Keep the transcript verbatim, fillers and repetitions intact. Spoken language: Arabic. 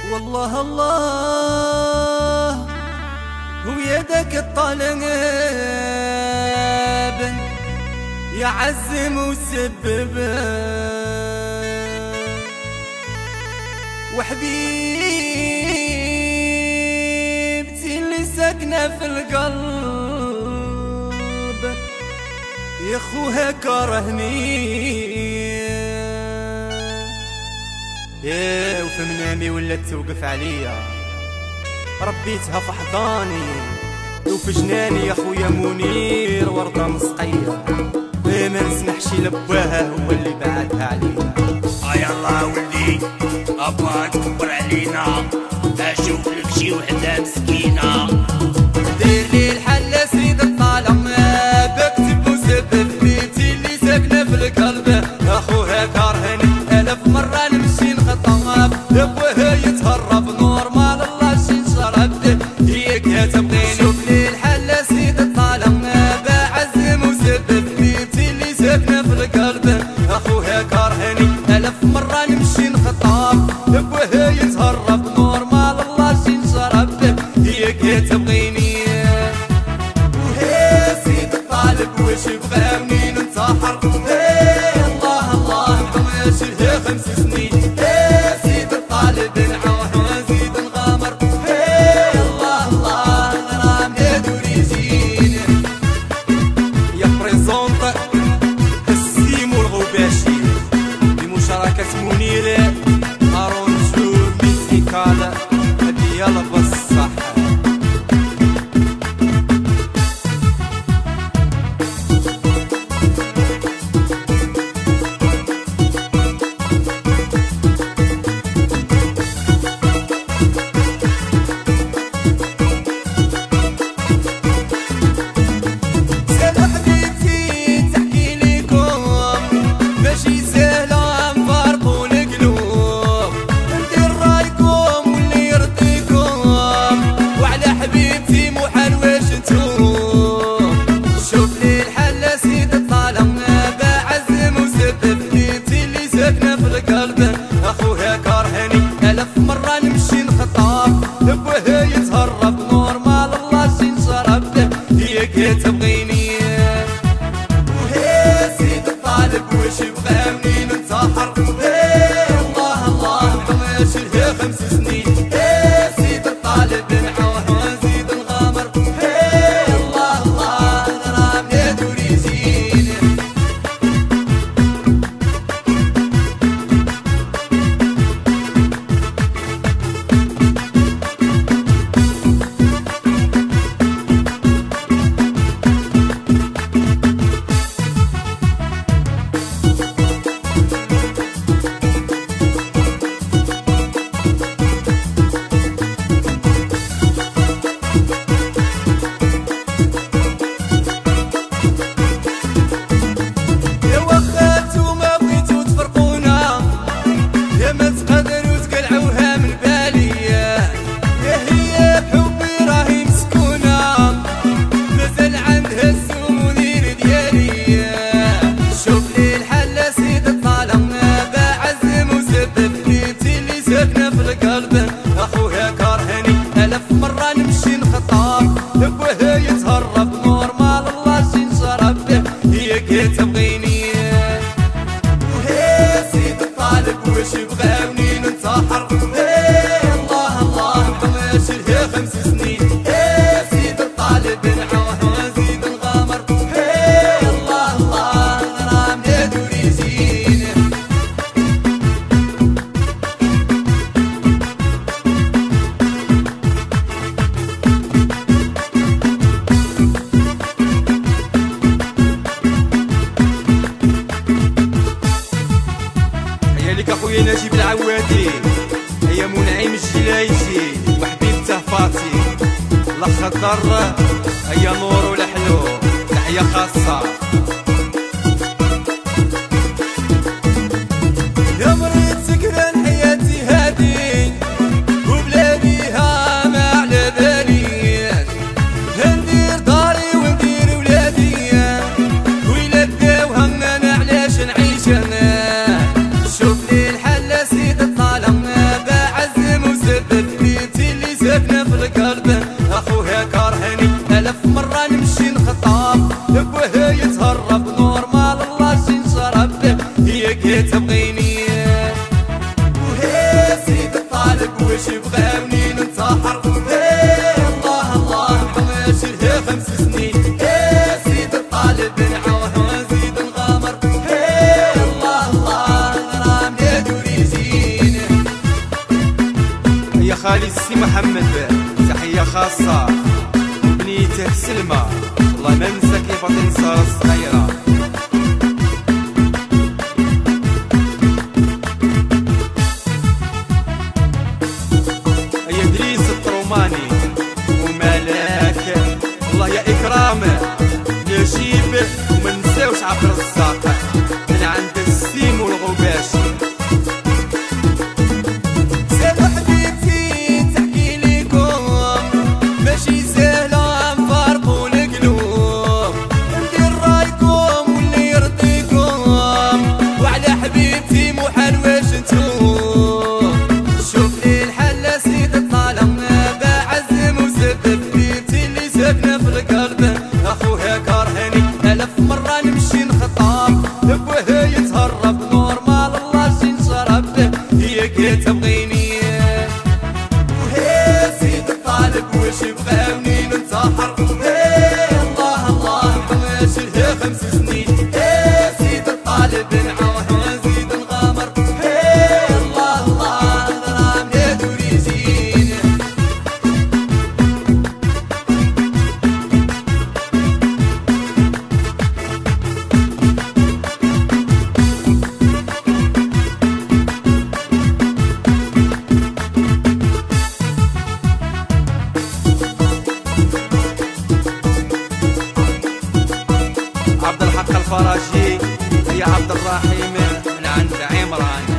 والله الله ويدك الطالب يعزم وسبب وحبيبتي اللي ساكنه في القلب يا خوها كرهني يا وفي منامي ولات توقف عليا ربيتها في حضاني وفي جناني يا خويا منير ورده مسقيه إيه ما نسمحش لباها هو اللي بعدها عليا آه يلا ولدي ابا تكبر علينا اشوف لك شي وحده مسكينه دير لي الحل سيد الطالب بكتب وسبب بيتي اللي ساكنه في القلب اخوها كرهني الف مره نمشي نخطب بوها يتهرب نورمال الله شي نشرب هي كتبغيني شوف لي الحل سيد الطالب بعزم وسبب بيتي اللي ساكنه في القلب اخوها كرهني الف مره نمشي نخطب بوها يتهرب نورمال الله شي نشرب هي كتبغيني وهي سيد الطالب واش بغا منين انتحر الله الله ماشي لها خمس سنين سيد الطالب نعوه وزيد نغامر الله الله غرام هادو ريجين يا بريزونط السيمو الغباشي بمشاركة منير ارونجو ميزيكال هادي يلا بصح اخوها كرهني الف مره نمشي نخطب بوها يتهرب نورمال الله شي نشرب هي كتبغيني وهي سيد الطالب واش بغا منين انتحر الله الله ماشي لها خمس سنين سيد الطالب نعوه وزيد نغامر الله الله غرام هادو ريجين اخوها كرهني الف مره نمشي نخطب بوها يتهرب نورمال الله شي نشرب هي كتبغيني وهي سيد الطالب واش بغا منين انتحر الله الله ماشي لها خمس سنين سيد الطالب نعوه وزيد نغامر الله الله غرام هادو ريجين لك اخويا نجيب العوادي هيا منعم الجلايجي وحبيبته فاطي لا خضر هيا نور ولا حلو تحيه خاصه يا مريض سكران حياتي هادي وبلا بيها ما على بالي ندير داري وندير ولادي ويلا بداو همنا علاش نعيش انا شوف لي الحل سيد الطالب بعزم وسب تبغيني وهي سيد الطالب وش يبغى منين انتحر الله الله محماش لها خمس سنين سيد الطالب نعوه زيد نغامر الله الله غرام يا دوريزين. يا خالي السي محمد تحية خاصة بنيته سلمى الله ما ننسى كيف تنسى الصغيرة. يا ادريس الطروماني وملاك الله يا اكرامه نجيب وما ننساوش عبد الرزاق من عند السيم والغباشي. اخوها كرهني الف مره نمشي نخطب بوه يتهرب نورمال الله شي نشرب هي كي تبغيني وهي سيد الطالب وش يبغى منين انتحر الله الله محماش لها خمس سنين سيد الطالب نعوه زيد نغامر الله الله غرام يا دوريزين. عبد الحق الفراجي يا عبد الرحيم من عند عمران.